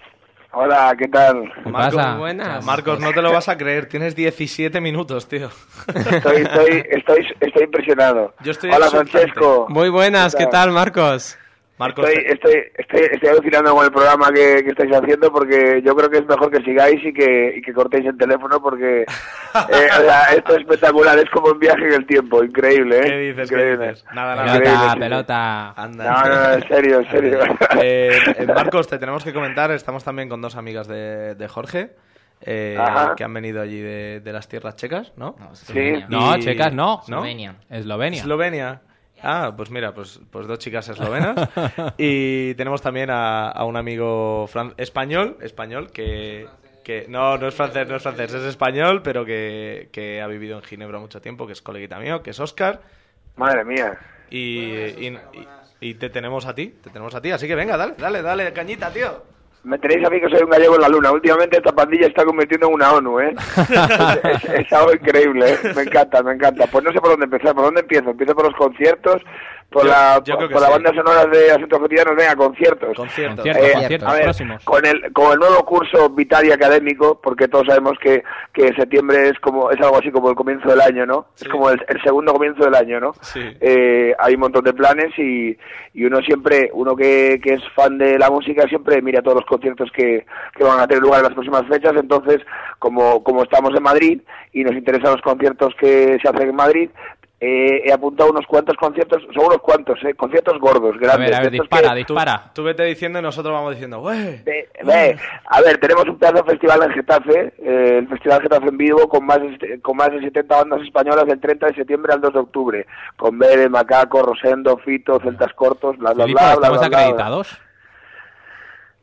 Hola, ¿qué tal? ¿Qué Marcos, pasa? Muy buenas. Marcos, no te lo vas a creer, tienes diecisiete minutos, tío. Estoy, estoy, estoy, estoy impresionado. Yo estoy Hola, exultante. Francesco. Muy buenas, ¿qué tal, Marcos? Marcos, Estoy, te- estoy, estoy, estoy alucinando con el programa que, que estáis haciendo porque yo creo que es mejor que sigáis y que, y que cortéis el teléfono porque eh, o sea, esto es espectacular, es como un viaje en el tiempo, increíble, ¿eh? ¿qué dices? ¿Qué Increíble. dices? Nada, nada. Increíble, Pelota, sí. pelota. Anda. No, no, no, en serio, en serio. Eh, eh, Marcos, te tenemos que comentar, estamos también con dos amigas de, de Jorge, eh, Ajá. que han venido allí de, de las tierras checas, ¿no? No, Sí. Eslovenia. No, Y- checas, no. ¿no? Eslovenia. Eslovenia. Eslovenia. Ah, pues mira, pues, pues dos chicas eslovenas. Y tenemos también a, a un amigo fran- español, español, que, que... No, no es francés, no es francés, es español, pero que, que ha vivido en Ginebra mucho tiempo, que es coleguita mío, que es Óscar. Madre mía. Y, y, y- y te tenemos a ti, te tenemos a ti. Así que venga, dale, dale, dale, cañita, tío. Me tenéis a mí que soy un gallego en la luna. Últimamente esta pandilla está convirtiendo en una ONU, ¿eh? es, es- es algo increíble, ¿eh? Me encanta, me encanta. Pues no sé por dónde empezar. ¿Por dónde empiezo? Empiezo por los conciertos, por Yo- la, yo creo por, que por la sí. banda sonora de Asuntos Cotidianos. Venga, conciertos. Concierto. Conciertos, Eh, conciertos a ver, próximos. con el con el nuevo curso Vital y Académico, porque todos sabemos que, que septiembre es como es algo así como el comienzo del año, ¿no? Sí. Es como el, el segundo comienzo del año, ¿no? Sí. Eh, hay un montón de planes y, y uno siempre, uno que, que es fan de la música, siempre mira todos los conciertos que, que van a tener lugar en las próximas fechas. Entonces, como, como estamos en Madrid y nos interesan los conciertos que se hacen en Madrid, eh, he apuntado unos cuantos conciertos, son unos cuantos, eh, conciertos gordos, A grandes. ver, a ver, de estos dispara, que- dispara. Tú vete diciendo y nosotros vamos diciendo, ¡wey! Ve, ve, a ver, tenemos un pedazo de festival en Getafe, eh, el Festival Getafe en vivo, con más de, con más de setenta bandas españolas del treinta de septiembre al dos de octubre, con Bere, Macaco, Rosendo, Fito, Celtas Cortos, bla, bla, Filipo, bla, bla, ¿estamos bla, bla, bla. acreditados?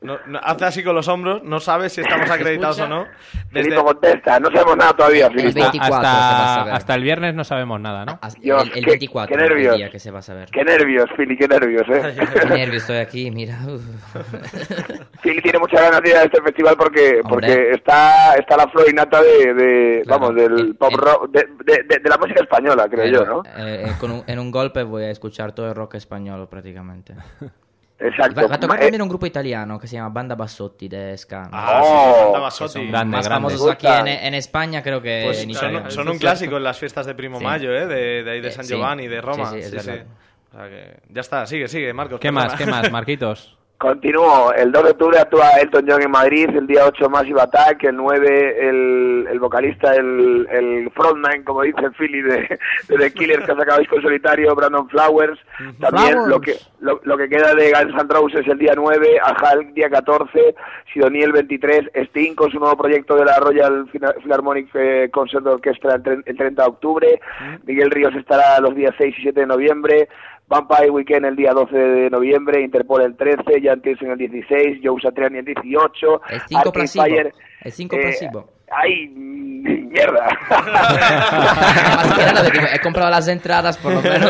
No, no, hace así con los hombros, no sabe si estamos acreditados o no. Desde... Filipo contesta, no sabemos nada todavía, El Filipo. veinticuatro se va a Hasta, saber. hasta el viernes no sabemos nada, ¿no? Hasta- Dios, el, el qué- veinticuatro qué nervios. el día que se va a saber. Qué nervios, Fili, qué nervios, ¿eh? Qué nervio estoy aquí, mira. uf. Fili tiene muchas ganas de ir a este festival porque Hombre. porque está está la flor innata de, de Claro, vamos, del el- pop el- rock, de, de, de- de la música española, creo yo, ¿no? Eh, eh, con un- en un golpe voy a escuchar todo el rock español prácticamente. Exacto. Va, va a tocar Eh, también un grupo italiano que se llama Banda Bassotti de Ska. ¿no? Ah, Oh, sí, Banda Que Bassotti. son Grande, más grande. famosos aquí Gustan. en, en España, creo que Pues en son, Italia. son un clásico en las fiestas de Primo Sí. Mayo, ¿eh? De, de ahí de Eh, San sí. Giovanni, de Roma. Sí, sí, es verdad. O sea que ya está, sigue, sigue, Marcos. ¿Qué perdona. más, qué más, Marquitos? Continúo. El dos de octubre actúa Elton John en Madrid, el día ocho Massive Attack, el nueve el, el vocalista, el, el frontman, como dice el Philly de, de The Killers, que ha sacado disco en solitario, Brandon Flowers. También Flowers. lo que lo, lo que queda de Guns N' Roses el día nueve, Ajá el día catorce, Sidoní el veintitrés, Sting con su nuevo proyecto de la Royal Phila- Philharmonic eh, Concert Orchestra el, tre- el treinta de octubre, Miguel Ríos estará los días seis y siete de noviembre, Vampire Weekend el día doce de noviembre, Interpol el trece, Jan Tiersen el dieciséis, Joe Satriani el dieciocho, El cinco Arcade placebo. Fire, El cinco eh, placebo. ¡Ay, mm, mierda! Más que nada, digo, he comprado las entradas por lo menos.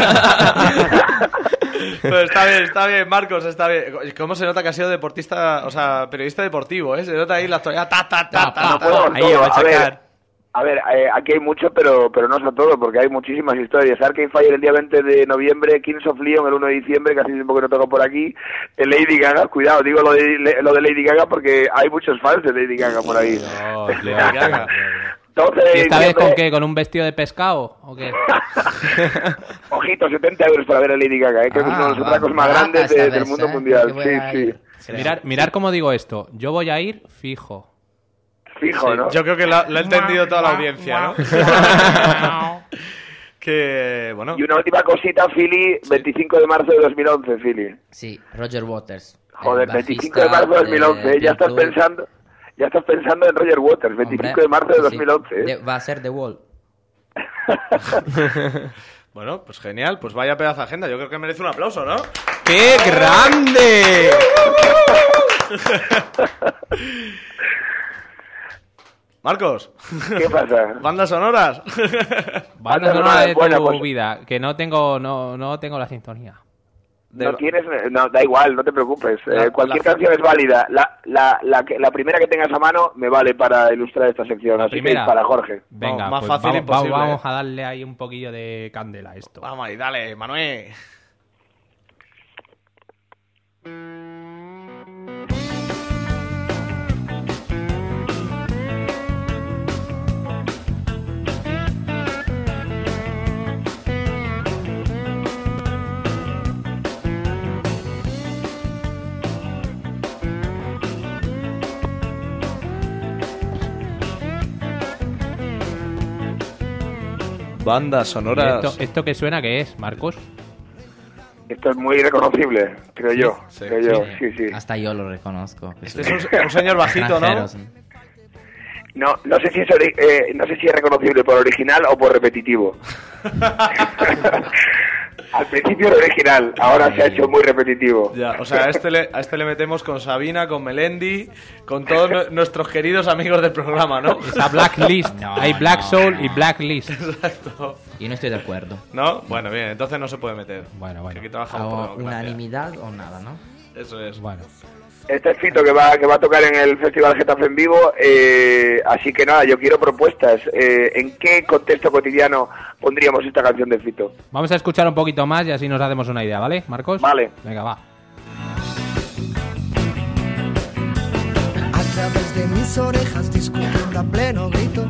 Pero está bien, está bien, Marcos, está bien. ¿Cómo se nota que ha sido deportista, o sea, periodista deportivo, eh? Se nota ahí la actualidad, ta, ta, ta, ta, No ta. puedo Ahí todo. va a A ver, sacar. a ver, eh, aquí hay mucho, pero pero no son todo, porque hay muchísimas historias. Arcade Fire el día veinte de noviembre, Kings of Leon el uno de diciembre, casi tiempo que no toco por aquí, eh, Lady Gaga, cuidado, digo lo de, le- lo de Lady Gaga porque hay muchos fans de Lady Gaga por ahí. Oh, Lady Gaga. doce de ¿Y esta vez con diciembre, qué? ¿Con un vestido de pescado? ¿O qué? Ojito, setenta euros para ver a Lady Gaga, eh, creo que es uno de los Ah, atracos más barata grandes esta de- del vez, mundo ¿eh? mundial. Yo voy Sí, a sí. ir. Mirar, mirar cómo digo esto. Yo voy a ir fijo. Fijo, Sí, ¿no? yo creo que lo, lo ha entendido toda la audiencia, ¿no? Que, bueno, Y una última cosita, Philly, veinticinco de marzo de dos mil once, Philly. Sí, Roger Waters. Joder, el veinticinco de marzo de dos mil once, de ¿eh? ya estás Pink Floyd. pensando, ya estás pensando en Roger Waters, veinticinco Hombre, de marzo de sí, dos mil once. ¿eh? de- va a ser The Wall. bueno, pues genial, pues vaya pedazo de agenda. Yo creo que merece un aplauso, ¿no? ¡Qué grande! Marcos, ¿Qué pasa? bandas sonoras. Banda Banda sonora de buena, tu pues. vida, que no tengo, no, no tengo la sintonía. No tienes, no, da igual, no te preocupes. La- Eh, cualquier la- canción es válida. La, la, la, que- la primera que tengas a mano me vale para ilustrar esta sección. Así primera. que para Jorge. Venga, No, más pues fácil vamos, imposible. vamos- vamos a darle ahí un poquillo de candela a esto. Vamos ahí, dale, Manuel. Bandas ¿Y sonoras. esto, ¿Esto que suena qué es, Marcos? Esto es muy reconocible, creo yo. sí, creo yo, sí, sí. Hasta yo lo reconozco. Este es un, un señor bajito, ¿no? Extranjeros. No, no sé si es ori- eh, no sé si es reconocible por original o por repetitivo. Al principio era original, ahora se ha hecho muy repetitivo. Ya, o sea, a este, le, a este le metemos con Sabina, con Melendi, con todos nu- nuestros queridos amigos del programa, ¿no? Esa Blacklist. No, Hay Black no, Soul no. y Blacklist. Exacto. Y no estoy de acuerdo. ¿No? Bueno, bien, entonces no se puede meter. Bueno, bueno. Que aquí trabajamos por O democracia. unanimidad o nada, ¿no? Eso es. Bueno. Este es Fito que va, que va a tocar en el Festival Getafe en vivo, eh, así que nada, yo quiero propuestas. Eh, ¿En qué contexto cotidiano pondríamos esta canción de Fito? Vamos a escuchar un poquito más y así nos hacemos una idea, ¿vale, Marcos? Vale. Venga, va. A través de mis orejas discutiendo a pleno grito.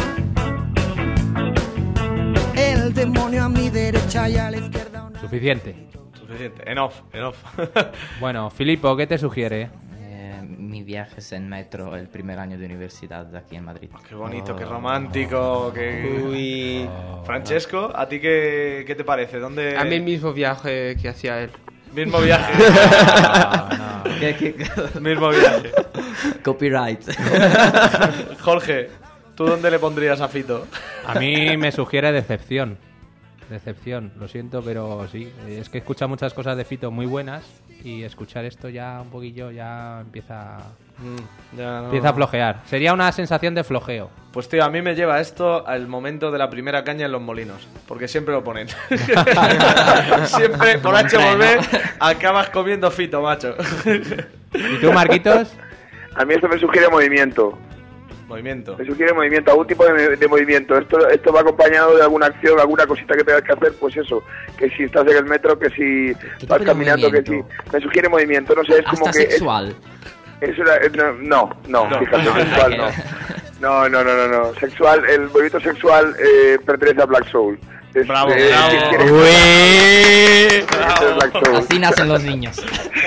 El demonio a mi derecha y a la izquierda. una- Suficiente. Suficiente. En off, en off. Bueno, Filipo, ¿qué te sugiere? Eh, mi viaje es en metro el primer año de universidad aquí en Madrid. Qué bonito, qué romántico, qué... Uy. Francesco, ¿a ti qué, qué te parece? ¿Dónde...? A mí el mismo viaje que hacía él. Mismo viaje. ¿Qué- qué- Mismo viaje. Copyright. Jorge, ¿tú dónde le pondrías a Fito? A mí me sugiere decepción. Decepción, lo siento, pero sí. Es que he escuchado muchas cosas de Fito muy buenas y escuchar esto ya un poquillo ya empieza, Mm, ya no. empieza a flojear. Sería una sensación de flojeo. Pues tío, a mí me lleva esto al momento de la primera caña en Los Molinos, porque siempre lo ponen. Siempre, por H por B, acabas comiendo fito, macho. ¿Y tú, Marquitos? A mí esto me sugiere movimiento. Movimiento. Me sugiere movimiento, algún tipo de, de movimiento. Esto esto va acompañado de alguna acción, alguna cosita que tengas que hacer, pues eso. Que si estás en el metro, que si tipo vas de caminando, que si... movimiento? Me sugiere movimiento, no sé, es como Hasta que... es- sexual. Es una, es una- no, no, No. fíjate, No, sexual no. No, no, no, no, no. Sexual, el movimiento sexual eh, pertenece a Black Soul. Es, Bravo, eh, bravo. que quiere- Uy. es de Black Soul. Así nacen los niños.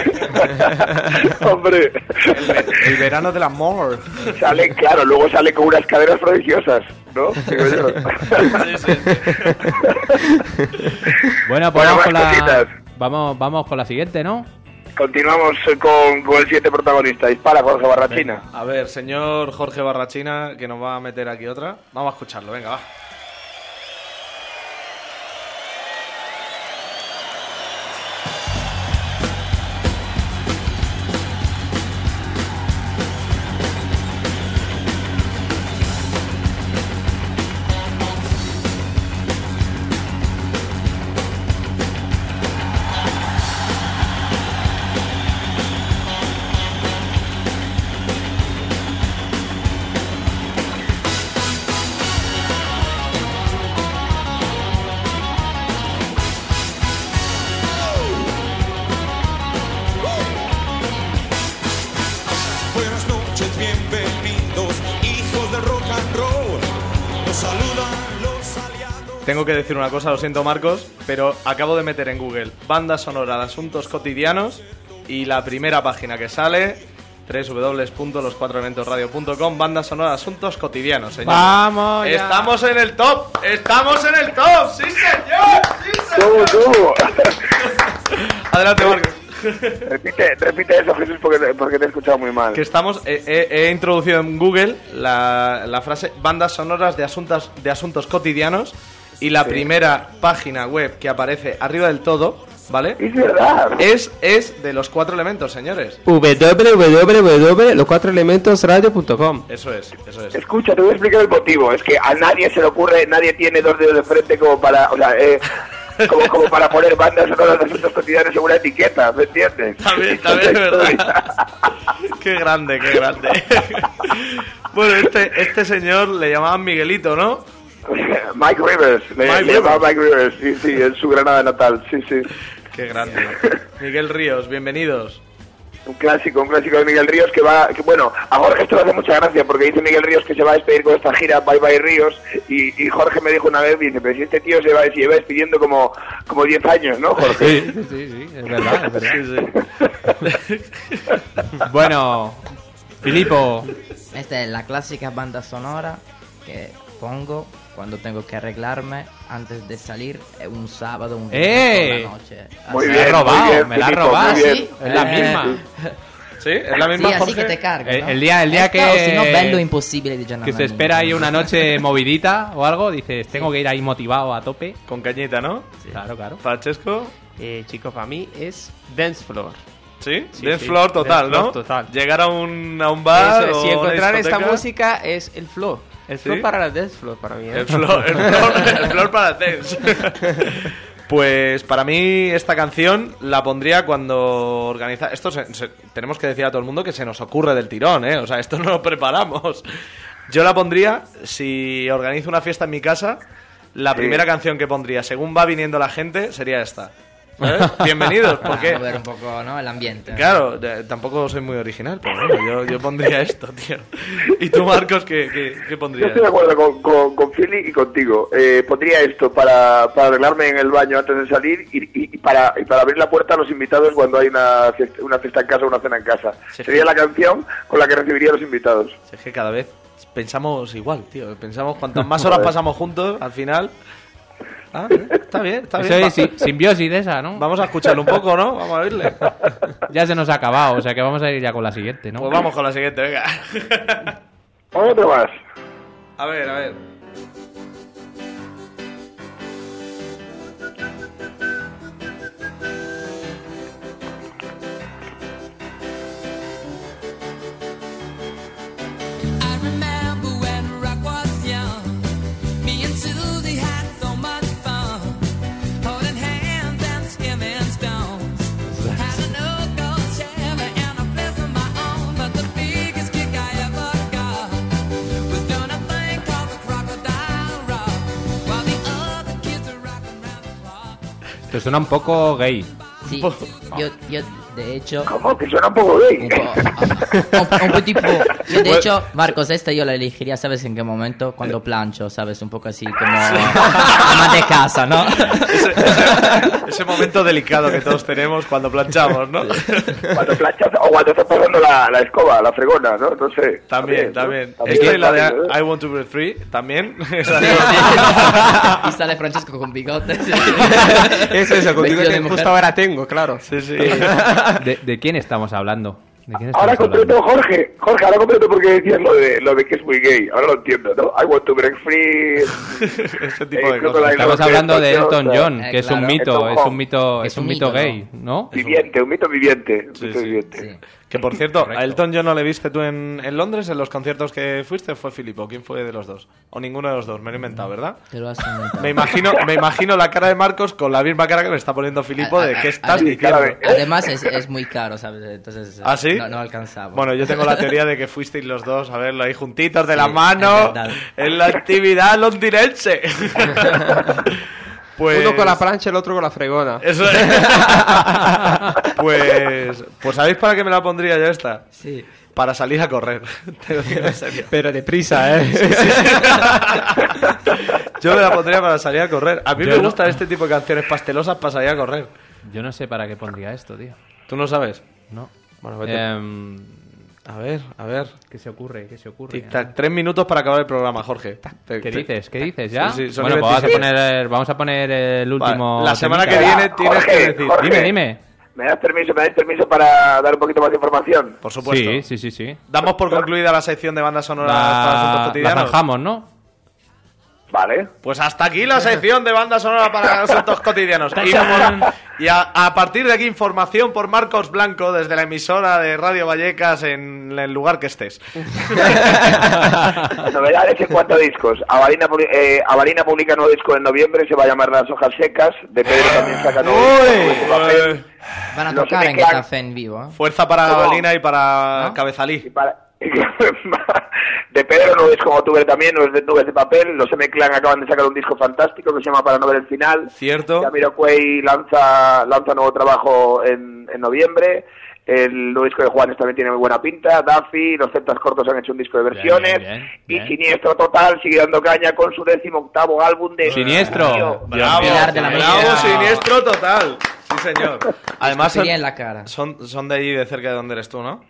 Hombre, El verano del amor. sale, claro, luego sale con unas caderas prodigiosas, ¿no? Digo yo. Sí, sí. Bueno, pues Bueno, vamos, con más cositas. la, vamos, vamos con la siguiente, ¿no? Continuamos eh, con, con el siguiente protagonista. Dispara, Jorge Barrachina. A ver, señor Jorge Barrachina, que nos va a meter aquí otra. Vamos a escucharlo, venga, va. Buenas noches, bienvenidos, hijos del rock and roll. Los saludan los aliados. Tengo que decir una cosa, lo siento Marcos, pero acabo de meter en Google banda sonora de asuntos cotidianos y la primera página que sale doble u doble u doble u punto los cuatro elementos radio punto com, banda sonora de asuntos cotidianos, señor. Vamos ya. Estamos en el top, estamos en el top, sí señor, sí ¿Cómo, señor. cómo? Adelante Marcos. repite, repite eso, Jesús, porque, porque te he escuchado muy mal. Que estamos, eh, eh, he introducido en Google la, la frase bandas sonoras de asuntos, de asuntos cotidianos y la Sí. primera página web que aparece arriba del todo, ¿vale? Es verdad. Es, es de los cuatro elementos, señores. w w w punto los cuatro elementos radio punto com. Eso es, eso es. Escucha, te voy a explicar el motivo. Es que a nadie se le ocurre, nadie tiene dos dedos de frente como para, o sea, eh, como, como para poner bandas sonoras de asuntos cotidianos en una etiqueta, ¿me entiendes? También, también es verdad. Qué grande, qué grande. Bueno, este, este señor le llamaban Miguelito, ¿no? Mike Rivers, le, Mike le llamaba Mike Rivers, sí, sí, en su Granada natal, sí, sí. Qué grande. Miguel Ríos, bienvenidos. Un clásico, un clásico de Miguel Ríos que va, que bueno, a Jorge esto le hace mucha gracia porque dice Miguel Ríos que se va a despedir con esta gira Bye Bye Ríos y, y Jorge me dijo una vez, dice, pero si este tío se va, se lleva despidiendo como como diez años, ¿no, Jorge? Sí, sí, sí, es verdad, es verdad. Sí, sí. Bueno, Filipo, Esta es la clásica banda sonora que pongo cuando tengo que arreglarme antes de salir eh, un sábado, un ¡Eh! viernes por la noche. Muy me Así. la bien, has robado, muy bien, me la has Filipo, robado. muy bien. Es la Eh, misma. ¿Sí? ¿Es la misma, Sí, así Jorge? que te carga, El, ¿no? el día, el día Esta, o que, si no, bello imposible di Gianna que se Nannini. espera ahí una noche movidita o algo, dices, tengo que ir ahí motivado a tope. Con cañita, ¿no? Claro, claro. Francesco. Eh, chicos, para mí es Dance Floor. ¿Sí? Sí, Dance sí. floor total, Dance floor ¿no? total. Llegar a un, a un bar Eso es, o si a una encontrar esta discoteca. música es el flow. El flow ¿Sí? para la Dance Floor, para mí. ¿eh? El floor, el floor, el floor para dance. Pues para mí esta canción la pondría cuando organiza... Esto se- se- tenemos que decir a todo el mundo que se nos ocurre del tirón, ¿eh? O sea, esto no lo preparamos. Yo la pondría, si organizo una fiesta en mi casa, la Sí. primera canción que pondría, según va viniendo la gente, sería esta. ¿Sabes? Bienvenidos, Para porque... mover un poco, ¿no? El ambiente. Claro, de- tampoco soy muy original, pero bueno, yo, yo pondría esto, tío. ¿Y tú, Marcos, qué, qué, qué Yo pondrías? estoy de acuerdo con, con, con Philly y contigo. Eh, pondría esto para, para arreglarme en el baño antes de salir y, y, y para, y para abrir la puerta a los invitados cuando hay una fiesta, una fiesta en casa o una cena en casa. Sí, Sería sí. la canción con la que recibiría a los invitados. Es que cada vez pensamos igual, tío. Pensamos cuantas más horas pasamos juntos, al final... Ah, está bien, está Eso bien. es si- simbiosis de esa, ¿no? Vamos a escucharlo un poco, ¿no? Vamos a oírle. Ya se nos ha acabado, o sea que vamos a ir ya con la siguiente, ¿no? Pues vamos con la siguiente, venga. Otro más. A ver, a ver. I remember when rock was young. Me and Susie had so much fun, holding hands and skimming stones. Had an old gold Chevy and a place of my own, but the biggest kick I ever got was doing a thing called the Crocodile Rock, while the other kids were rocking round the clock. Te suena un poco gay. Sí, yo, yo de hecho... ¿Cómo? Que suena un poco gay. Un, po- un, un po' tipo... Yo de hecho, Marcos, esta yo la elegiría, ¿sabes en qué momento? Cuando plancho, ¿sabes? Un poco así como... ama de casa, ¿no? Ese, ese momento delicado que todos tenemos cuando planchamos, ¿no? Cuando planchas o cuando estás pasando la, la escoba, la fregona, ¿no? No sé. También, ¿no? también. También Es que es la de válido, ¿eh? I Want to Be Free, también. Y sale Francesco con bigotes. Eso, eso, contigo Vestido de que mujer. justo ahora tengo, claro. Sí, sí. ¿De, de quién estamos hablando? ¿De quién estamos Ahora completo, hablando? Jorge. Jorge, ahora completo porque decías lo de, lo de que es muy gay. Ahora lo entiendo, ¿no? I want to break free. Ese tipo Eh, de creo que cosas. la- Estamos lo que hablando es de Elton preciosa. John, Eh, que es un claro. mito, Elton es un John. mito, Es es un un mito mito, gay, ¿no? Viviente, un mito viviente. Un Sí, mito sí. viviente. Sí. Que por cierto, Correcto. ¿a Elton John no le viste tú en, en Londres en los conciertos que fuiste? ¿Fue Filipo? ¿Quién fue de los dos? O ninguno de los dos, me lo he inventado, ¿verdad? Te lo has inventado. Me imagino, me imagino la cara de Marcos con la misma cara que me está poniendo Filipo A- de a- qué a- estás a- diciendo. cara de- Además es, es muy caro, ¿sabes? Entonces ¿Ah, sí? no, no alcanzaba. Bueno, yo tengo la teoría de que fuisteis los dos a verlo ahí juntitos de Sí, la es mano verdad. en la actividad londinense. Pues... Uno con la plancha, el otro con la fregona. Eso es. Pues... Pues ¿sabéis para qué me la pondría yo esta? Sí. Para salir a correr. Te lo digo en serio. Pero deprisa, ¿eh? Yo me la pondría para salir a correr. A mí Yo me no. gustan este tipo de canciones pastelosas para salir a correr. Yo no sé para qué pondría esto, tío. ¿Tú no sabes? No. Bueno, vete. Em, A ver, a ver. ¿Qué se ocurre? ¿Qué se ocurre? Tic tac. Tres minutos para acabar el programa, Jorge. Te- ¿Qué te- dices? ¿Qué dices? ¿Ya? Sí, sí, son bueno, pues vamos a, veintiséis. poner, vamos a poner el último... Vale, la semana que temita. viene tienes Jorge, que decir. Jorge. Dime, dime. ¿Me das permiso, me das permiso para dar un poquito más de información? Por supuesto. Sí, sí, sí, sí. Damos por concluida la sección de bandas sonoras para asuntos La, la cotidianos. zanjamos, ¿no? Vale. Pues hasta aquí la sección de banda sonora para asuntos cotidianos. Y, por- y a, a partir de aquí, información por Marcos Blanco desde la emisora de Radio Vallecas en el lugar que estés. Novedades en cuanto a discos. Avalina, publi- eh, Avalina publica nuevo disco en noviembre, se va a llamar Las Hojas Secas. De Pedro también saca nuevo disco. Uy, Van a No tocar sé en qué hagan. Café en vivo, ¿eh? Fuerza para ¿Cómo? Gabalina y para ¿No? Y Cabezalí. para- de Pedro no es como tuve también, no es de Nubes de Papel. Los M-Clan acaban de sacar un disco fantástico que se llama Para no ver el final. Cierto. Jamiroquai lanza, lanza nuevo trabajo en, en noviembre. El nuevo disco de Juanes también tiene muy buena pinta. Duffy, los Celtas Cortos han hecho un disco de versiones. bien, bien, y bien. Siniestro Total sigue dando caña con su décimo octavo álbum de... Siniestro. Tío, Bravo, Pilar de la bravo, Música. siniestro total. Sí, señor. Además, son, Escupiría en la cara. son, son de allí, de cerca de donde eres tú, ¿no?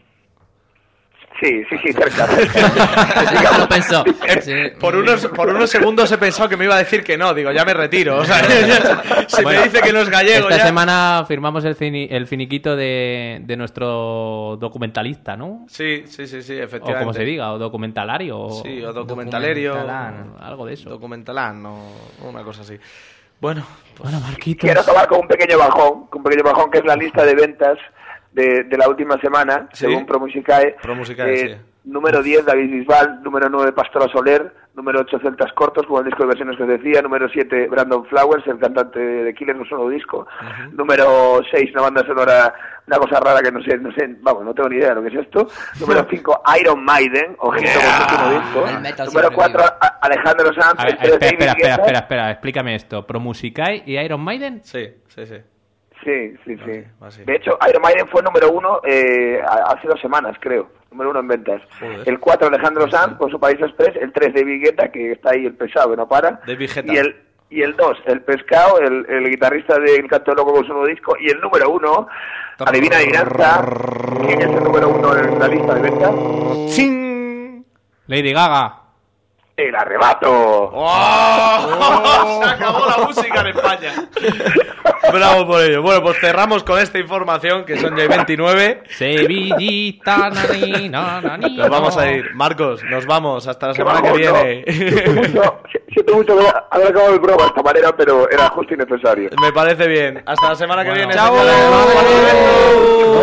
Sí, sí, sí, cerca. Lo pensó. Sí. Por unos, por unos segundos he pensado que me iba a decir que no. Digo, ya me retiro. O sea, se Bueno, me dice que no es gallego. Esta ya. semana firmamos el, fini- el finiquito de, de nuestro documentalista, ¿no? Sí, sí, sí, sí, O efectivamente. como se diga, o documentalario. O... Sí, o documentalerio. Documentalán. Algo de eso. Documentalán, o una cosa así. Bueno, pues Bueno, Marquitos. Quiero acabar con un pequeño bajón, con un pequeño bajón que es la lista de ventas de, de la última semana, Sí. según ProMusicae. ProMusicae, Eh, sí. Número diez, David Bisbal. Número nueve, Pastora Soler. Número ocho, Celtas Cortos, con el disco de versiones que os decía. Número siete, Brandon Flowers, el cantante de Killers, un solo disco. Número seis, una banda sonora, una cosa rara que no sé, no sé, vamos, no tengo ni idea de lo que es esto. Número cinco, Iron Maiden, ojito con su último disco. El metal Número siempre cuatro, vive. A- Alejandro Sanz. A ver, el tres, espera, David espera, espera, Guetta. espera, espera, explícame esto. ¿Promusicae y Iron Maiden? sí, sí, sí. Sí, sí, sí. Así, así. De hecho, Iron Maiden fue número uno eh, a- hace dos semanas, creo. Número uno en ventas. Joder. El cuatro, Alejandro Sanz con su País Express. El tres, David Guetta, que está ahí el pesado, que no para. David Guetta. Y el y el dos, el Pescado, el, el guitarrista del Canto Loco con su nuevo disco. Y el número uno, Adivina Adivinanza, ¿quién es el número uno en la lista de ventas? ¡Ching! Lady Gaga. El Arrebato. ¡Oh! Se acabó la música en España. Bravo por ello. Bueno, pues cerramos con esta información que son ya veintinueve. Sevillita, nani, na, nani, Nos vamos a no. ir. Marcos, nos vamos. Hasta la Qué semana que bajón, ¿no? viene. Siento mucho, siento mucho haber acabado el programa de esta manera, pero era justo y necesario. Me parece bien. Hasta la semana que Bueno. viene. Chao. señores. Hasta la semana que viene.